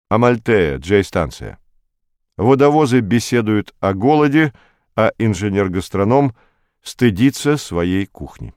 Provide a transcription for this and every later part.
Амальтея, Джей-станция. Водовозы беседуют о голоде, а инженер-гастроном стыдится своей кухни.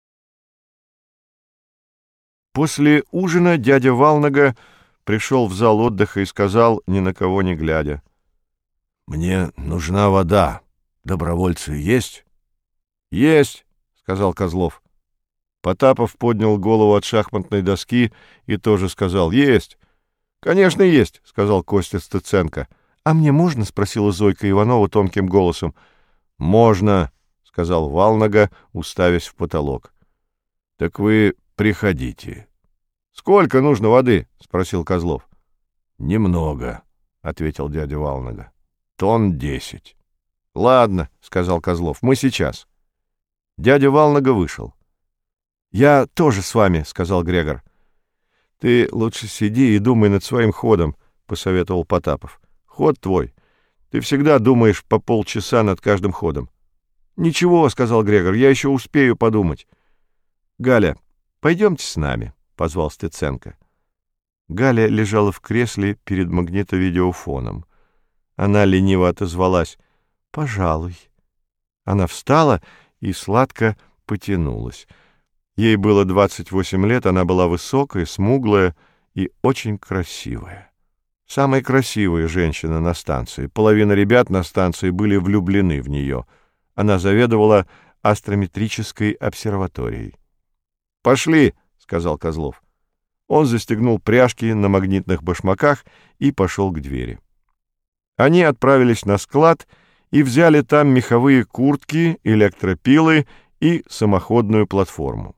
После ужина дядя Валнага пришел в зал отдыха и сказал, ни на кого не глядя: «Мне нужна вода. Добровольцы есть?» «Есть», — сказал Козлов. Потапов поднял голову от шахматной доски и тоже сказал: «Есть». «Конечно, есть», — сказал Костя Стыценко. «А мне можно?» — спросила Зойка Иванова тонким голосом. «Можно», — сказал Валнага, уставясь в потолок. «Так вы приходите». «Сколько нужно воды?» — спросил Козлов. «Немного», — ответил дядя Валнага. «Тонн 10». «Ладно», — сказал Козлов, — «мы сейчас». Дядя Валнага вышел. «Я тоже с вами», — сказал Грегор. «Ты лучше сиди и думай над своим ходом», — посоветовал Потапов. «Ход твой. Ты всегда думаешь по полчаса над каждым ходом». «Ничего», — сказал Грегор, — «я еще успею подумать». «Галя, пойдемте с нами», — позвал Стыценко. Галя лежала в кресле перед магнитовидеофоном. Она лениво отозвалась: «Пожалуй». Она встала и сладко потянулась. Ей было 28 лет, она была высокая, смуглая и очень красивая. Самая красивая женщина на станции. Половина ребят на станции были влюблены в нее. Она заведовала астрометрической обсерваторией. «Пошли», — сказал Козлов. Он застегнул пряжки на магнитных башмаках и пошел к двери. Они отправились на склад и взяли там меховые куртки, электропилы и самоходную платформу.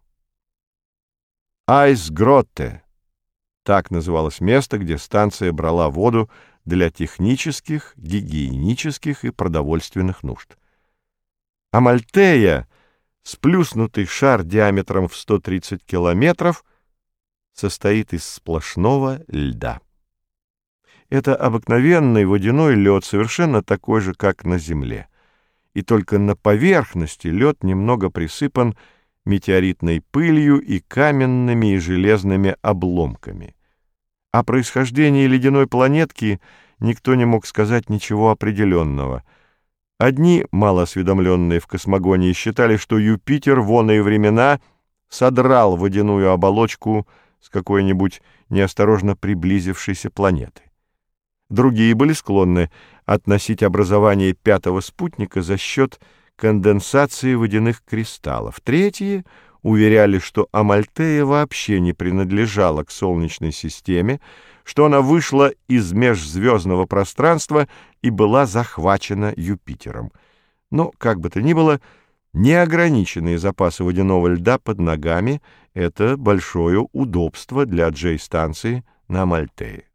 Айсгротте — так называлось место, где станция брала воду для технических, гигиенических и продовольственных нужд. Амальтея, сплюснутый шар диаметром в 130 километров, состоит из сплошного льда. Это обыкновенный водяной лед, совершенно такой же, как на Земле. И только на поверхности лед немного присыпан метеоритной пылью и каменными и железными обломками. О происхождении ледяной планетки никто не мог сказать ничего определенного. Одни, малоосведомленные в космогонии, считали, что Юпитер в оные времена содрал водяную оболочку с какой-нибудь неосторожно приблизившейся планеты. Другие были склонны относить образование пятого спутника за счет конденсации водяных кристаллов. Третьи уверяли, что Амальтея вообще не принадлежала к Солнечной системе, что она вышла из межзвездного пространства и была захвачена Юпитером. Но, как бы то ни было, неограниченные запасы водяного льда под ногами — это большое удобство для Джей-станции на Амальтее.